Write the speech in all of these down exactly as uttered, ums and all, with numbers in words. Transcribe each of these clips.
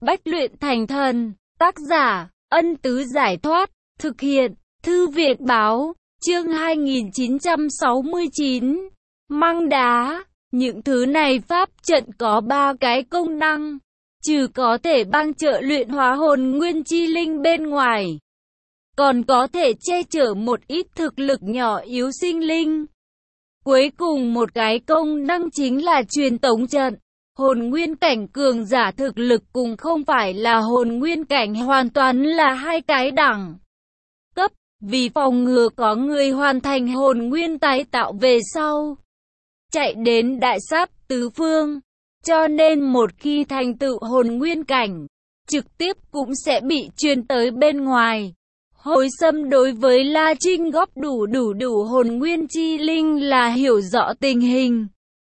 Bách luyện thành thần, tác giả, Ân Tứ Giải Thoát, thực hiện, Thư Việt Báo, chương hai nghìn chín trăm sáu mươi chín. Măng đá, những thứ này pháp trận có ba cái công năng, trừ có thể bang trợ luyện hóa hồn nguyên chi linh bên ngoài, còn có thể che chở một ít thực lực nhỏ yếu sinh linh. Cuối cùng một cái công năng chính là truyền tống trận. Hồn nguyên cảnh cường giả thực lực cùng không phải là hồn nguyên cảnh hoàn toàn là hai cái đẳng cấp, vì phòng ngừa có người hoàn thành hồn nguyên tái tạo về sau chạy đến đại sát tứ phương, cho nên một khi thành tựu hồn nguyên cảnh, trực tiếp cũng sẽ bị truyền tới bên ngoài. Hồi Sâm đối với La Trinh góp đủ đủ đủ hồn nguyên chi linh là hiểu rõ tình hình.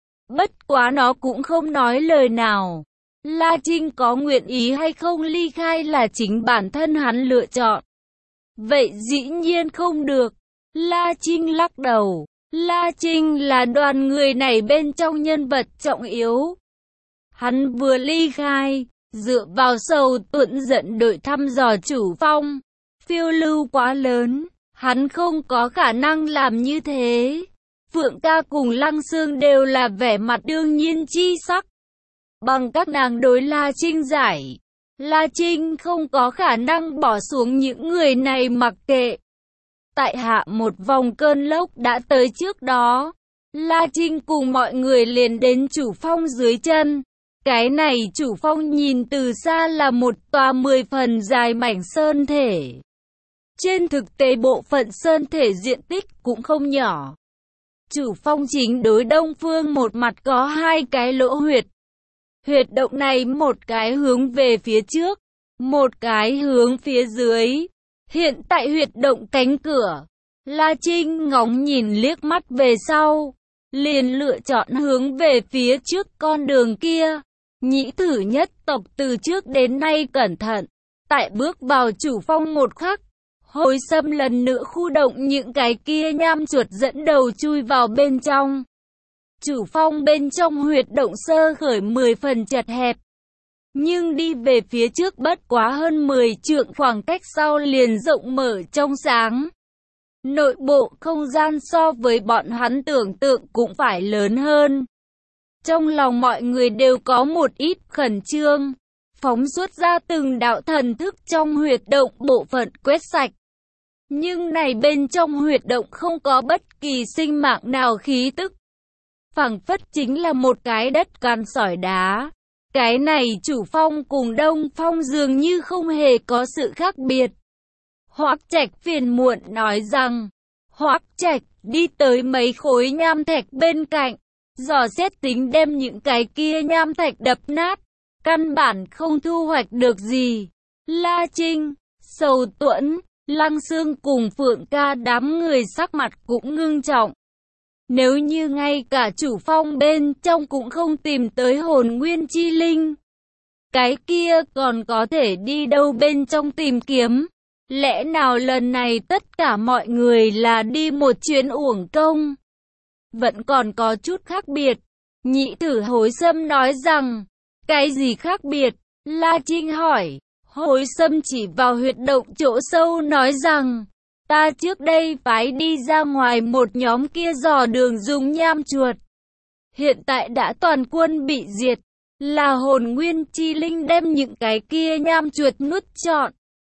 Bất quá nó cũng không nói lời nào. La Trinh có nguyện ý hay không ly khai là chính bản thân hắn lựa chọn. Vậy dĩ nhiên không được. La Trinh lắc đầu. La Trinh là đoàn người này bên trong nhân vật trọng yếu. Hắn vừa ly khai, dựa vào Sầu Tuẫn dẫn đội thăm dò chủ phong. Phiêu lưu quá lớn, hắn không có khả năng làm như thế. Phượng Ca cùng Lăng Sương đều là vẻ mặt đương nhiên chi sắc. Bằng các nàng đối La Trinh giải, La Trinh không có khả năng bỏ xuống những người này mặc kệ. Tại hạ một vòng cơn lốc đã tới trước đó, La Trinh cùng mọi người liền đến chủ phong dưới chân. Cái này chủ phong nhìn từ xa là một tòa mười phần dài mảnh sơn thể. Trên thực tế bộ phận sơn thể diện tích cũng không nhỏ. Chủ phong chính đối đông phương một mặt có hai cái lỗ huyệt. Huyệt động này một cái hướng về phía trước, một cái hướng phía dưới. Hiện tại huyệt động cánh cửa, La Trinh ngóng nhìn liếc mắt về sau, liền lựa chọn hướng về phía trước con đường kia. Nhĩ Thử nhất tộc từ trước đến nay cẩn thận, tại bước vào chủ phong một khắc, Hồi Sâm lần nữa khu động những cái kia nham chuột dẫn đầu chui vào bên trong. Chủ phong bên trong huyệt động sơ khởi mười phần chật hẹp, nhưng đi về phía trước bất quá hơn mười trượng, khoảng cách sau liền rộng mở trong sáng. Nội bộ không gian so với bọn hắn tưởng tượng cũng phải lớn hơn. Trong lòng mọi người đều có một ít khẩn trương, phóng xuất ra từng đạo thần thức trong huyệt động bộ phận quét sạch. Nhưng này bên trong huyệt động không có bất kỳ sinh mạng nào khí tức. Phảng phất chính là một cái đất cằn sỏi đá. Cái này chủ phong cùng đông phong dường như không hề có sự khác biệt. Hoắc Trạch phiền muộn nói rằng, Hoắc Trạch đi tới mấy khối nham thạch bên cạnh, dò xét tính đem những cái kia nham thạch đập nát, căn bản không thu hoạch được gì. La Trinh, Sầu Tuẫn, Lăng Sương cùng Phượng Ca đám người sắc mặt cũng ngưng trọng. Nếu như ngay cả chủ phong bên trong cũng không tìm tới hồn nguyên chi linh, cái kia còn có thể đi đâu bên trong tìm kiếm? Lẽ nào lần này tất cả mọi người là đi một chuyến uổng công? Vẫn còn có chút khác biệt. Nhĩ Thử Hồi Sâm nói rằng, cái gì khác biệt? La Trinh hỏi. Hồi Sâm chỉ vào huyệt động chỗ sâu nói rằng, ta trước đây phái đi ra ngoài một nhóm kia dò đường dùng nham chuột. Hiện tại đã toàn quân bị diệt, là hồn nguyên chi linh đem những cái kia nham chuột nuốt trọn.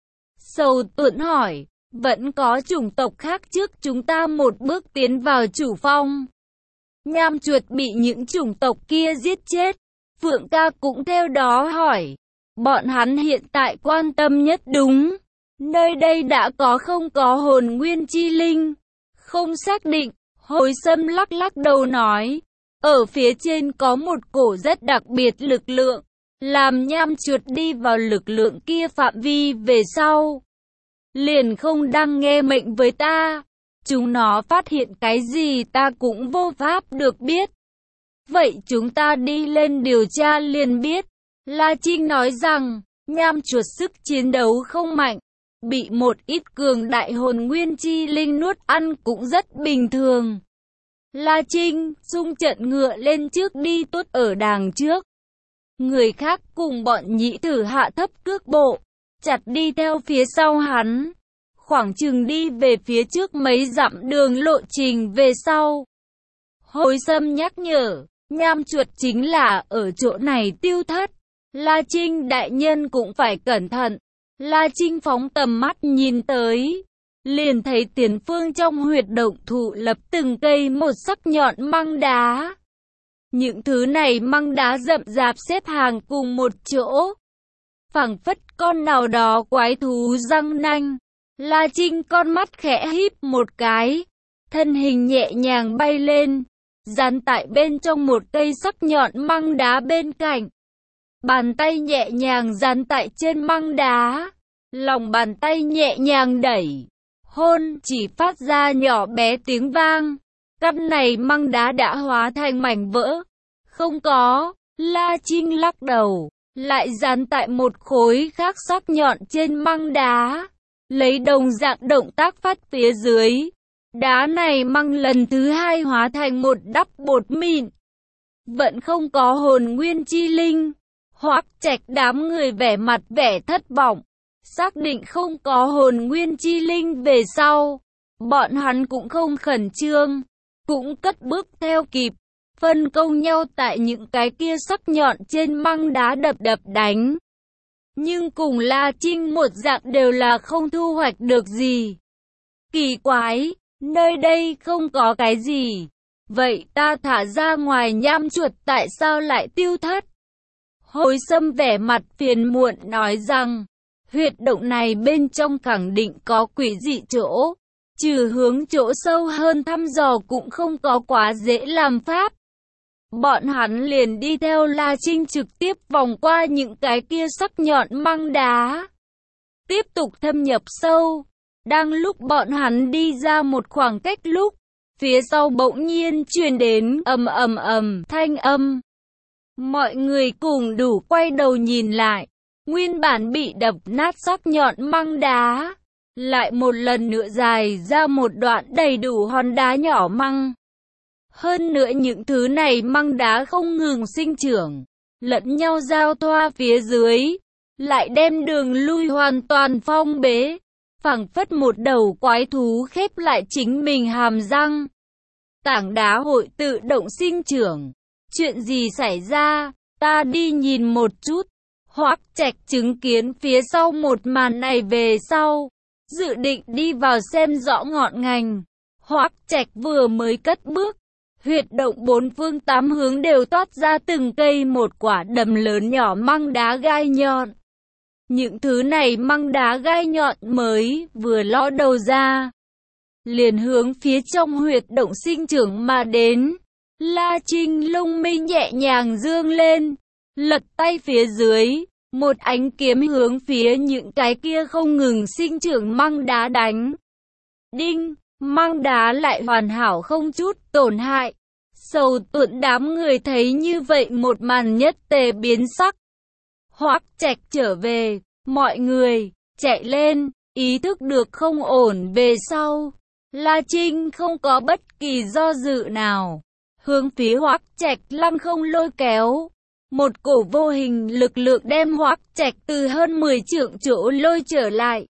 Sầu Tuẫn hỏi, vẫn có chủng tộc khác trước chúng ta một bước tiến vào chủ phong. Nham chuột bị những chủng tộc kia giết chết. Phượng Ca cũng theo đó hỏi. Bọn hắn hiện tại quan tâm nhất đúng, nơi đây đã có không có hồn nguyên chi linh? Không xác định. Hồi Sâm lắc lắc đầu nói, ở phía trên có một cổ rất đặc biệt lực lượng, làm nham chuột đi vào lực lượng kia phạm vi về sau, liền không đang nghe mệnh với ta. Chúng nó phát hiện cái gì ta cũng vô pháp được biết. Vậy chúng ta đi lên điều tra liền biết. La Trinh nói rằng, nham chuột sức chiến đấu không mạnh, bị một ít cường đại hồn nguyên chi linh nuốt ăn cũng rất bình thường. La Trinh xung trận ngựa lên trước đi tốt ở đàng trước. Người khác cùng bọn nhĩ thử hạ thấp cước bộ, chặt đi theo phía sau hắn. Khoảng chừng đi về phía trước mấy dặm đường lộ trình về sau. Hồi Sâm nhắc nhở, nham chuột chính là ở chỗ này tiêu thất. La Trinh đại nhân cũng phải cẩn thận. La Trinh phóng tầm mắt nhìn tới, liền thấy tiền phương trong huyệt động thụ lập từng cây một sắc nhọn măng đá. Những thứ này măng đá rậm rạp xếp hàng cùng một chỗ, phảng phất con nào đó quái thú răng nanh. La Trinh con mắt khẽ híp một cái, thân hình nhẹ nhàng bay lên, dán tại bên trong một cây sắc nhọn măng đá bên cạnh. Bàn tay nhẹ nhàng dán tại trên măng đá, lòng bàn tay nhẹ nhàng đẩy, hôn chỉ phát ra nhỏ bé tiếng vang. Căn này măng đá đã hóa thành mảnh vỡ. Không có, La Trinh lắc đầu, lại dán tại một khối khác sắc nhọn trên măng đá, lấy đồng dạng động tác phát phía dưới. Đá này măng lần thứ hai hóa thành một đắp bột mịn. Vẫn không có hồn nguyên chi linh. Hoắc Trạch đám người vẻ mặt vẻ thất vọng, xác định không có hồn nguyên chi linh về sau, bọn hắn cũng không khẩn trương, cũng cất bước theo kịp, phân công nhau tại những cái kia sắc nhọn trên măng đá đập đập đánh. Nhưng cùng La Trinh một dạng đều là không thu hoạch được gì. Kỳ quái, nơi đây không có cái gì. Vậy ta thả ra ngoài nham chuột tại sao lại tiêu thất? Hồi Sâm vẻ mặt phiền muộn nói rằng, huyệt động này bên trong khẳng định có quỷ dị chỗ, trừ hướng chỗ sâu hơn thăm dò cũng không có quá dễ làm pháp. Bọn hắn liền đi theo La Trinh trực tiếp vòng qua những cái kia sắc nhọn măng đá, tiếp tục thâm nhập sâu. Đang lúc bọn hắn đi ra một khoảng cách lúc, phía sau bỗng nhiên truyền đến ầm ầm ầm thanh âm. Mọi người cùng đủ quay đầu nhìn lại, nguyên bản bị đập nát sắc nhọn măng đá, lại một lần nữa dài ra một đoạn đầy đủ hòn đá nhỏ măng. Hơn nữa những thứ này măng đá không ngừng sinh trưởng, lẫn nhau giao thoa phía dưới, lại đem đường lui hoàn toàn phong bế, phảng phất một đầu quái thú khép lại chính mình hàm răng. Tảng đá hội tự động sinh trưởng. Chuyện gì xảy ra? Ta đi nhìn một chút. Hoắc Trạch chứng kiến phía sau một màn này về sau, dự định đi vào xem rõ ngọn ngành. Hoắc Trạch vừa mới cất bước, huyệt động bốn phương tám hướng đều toát ra từng cây một quả đầm lớn nhỏ măng đá gai nhọn. Những thứ này măng đá gai nhọn mới vừa ló đầu ra, liền hướng phía trong huyệt động sinh trưởng mà đến. La Trinh lông mi nhẹ nhàng dương lên, lật tay phía dưới, một ánh kiếm hướng phía những cái kia không ngừng sinh trưởng măng đá đánh. Đinh, măng đá lại hoàn hảo không chút tổn hại. Sầu Tuẫn đám người thấy như vậy một màn nhất tề biến sắc. Hoắc Trạch trở về, mọi người chạy lên, ý thức được không ổn về sau. La Trinh không có bất kỳ do dự nào, hướng phía Hoắc Trạch lăng không lôi kéo. Một cổ vô hình lực lượng đem Hoắc Trạch từ hơn mười trượng chỗ lôi trở lại.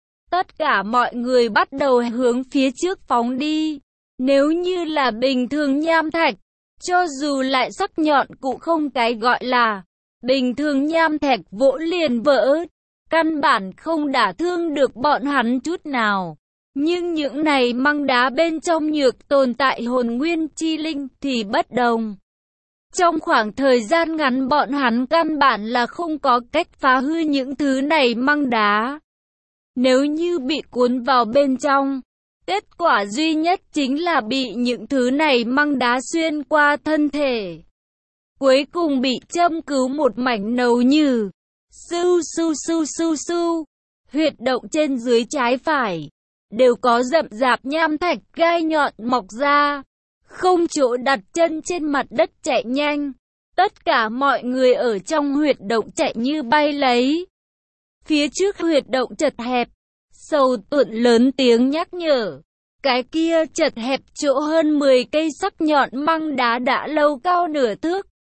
Tất cả mọi người bắt đầu hướng phía trước phóng đi. Nếu như là bình thường nham thạch, cho dù lại sắc nhọn cũng không cái gọi là bình thường nham thạch vỗ liền vỡ, căn bản không đả thương được bọn hắn chút nào. Nhưng những này măng đá bên trong nhược tồn tại hồn nguyên chi linh thì bất đồng. Trong khoảng thời gian ngắn bọn hắn căn bản là không có cách phá hư những thứ này măng đá. Nếu như bị cuốn vào bên trong, kết quả duy nhất chính là bị những thứ này măng đá xuyên qua thân thể. Cuối cùng bị châm cứu một mảnh nầu như. Su su su su su. Huyệt động trên dưới trái phải đều có rậm rạp nham thạch gai nhọn mọc ra, không chỗ đặt chân trên mặt đất chạy nhanh. Tất cả mọi người ở trong huyệt động chạy như bay lấy. Phía trước huyệt động chật hẹp, Sầu Tuẫn lớn tiếng nhắc nhở. Cái kia chật hẹp chỗ hơn mười cây sắc nhọn măng đá đã lâu cao nửa thước.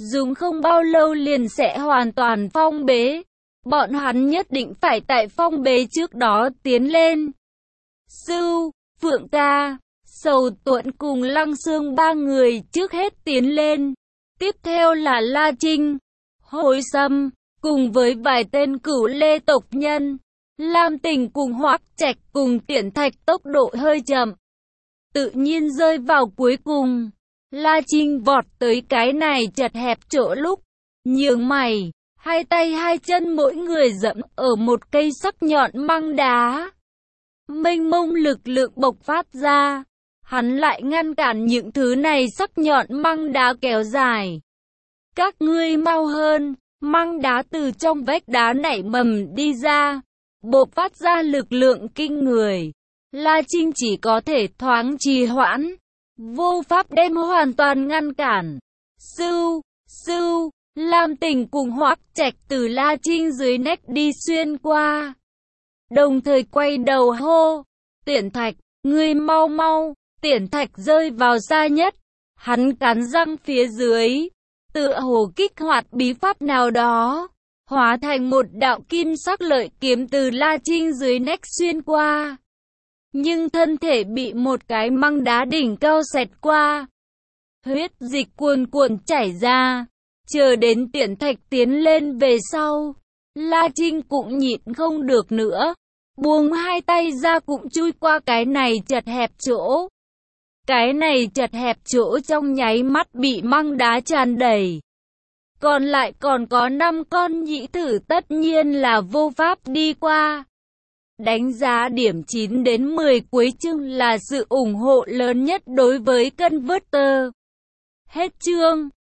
dùng không bao lâu liền sẽ hoàn toàn phong bế. Bọn hắn nhất định phải tại phong bế trước đó tiến lên. Sưu, Phượng Ca, Sầu Tuẫn cùng Lăng Xương ba người trước hết tiến lên. Tiếp theo là La Trinh, Hồi Sâm, cùng với vài tên Cửu Lê tộc nhân. Lam Tình cùng Hoắc Trạch cùng Tiễn Thạch tốc độ hơi chậm, tự nhiên rơi vào cuối cùng. La Trinh vọt tới cái này chật hẹp chỗ lúc nhướng mày, hai tay hai chân mỗi người dẫm ở một cây sắc nhọn măng đá. Mênh mông lực lượng bộc phát ra, hắn lại ngăn cản những thứ này sắc nhọn măng đá kéo dài. Các ngươi mau hơn, măng đá từ trong vách đá nảy mầm đi ra, bộc phát ra lực lượng kinh người. La Trinh chỉ có thể thoáng trì hoãn, vô pháp đem hoàn toàn ngăn cản. Sưu, sưu, Lam Tình cùng Hoắc Trạch từ La Trinh dưới nách đi xuyên qua, đồng thời quay đầu hô, Tiễn Thạch, ngươi mau mau. Tiễn Thạch rơi vào xa nhất, hắn cắn răng phía dưới, tựa hồ kích hoạt bí pháp nào đó, hóa thành một đạo kim sắc lợi kiếm từ La Trinh dưới nách xuyên qua. Nhưng thân thể bị một cái măng đá đỉnh cao xẹt qua, huyết dịch cuồn cuộn chảy ra. Chờ đến Tiễn Thạch tiến lên về sau, La Trinh cũng nhịn không được nữa, buông hai tay ra cũng chui qua cái này chật hẹp chỗ. Cái này chật hẹp chỗ trong nháy mắt bị măng đá tràn đầy. Còn lại còn có năm con nhĩ thử tất nhiên là vô pháp đi qua. Đánh giá điểm chín đến mười cuối chương là sự ủng hộ lớn nhất đối với Converter. Hết chương.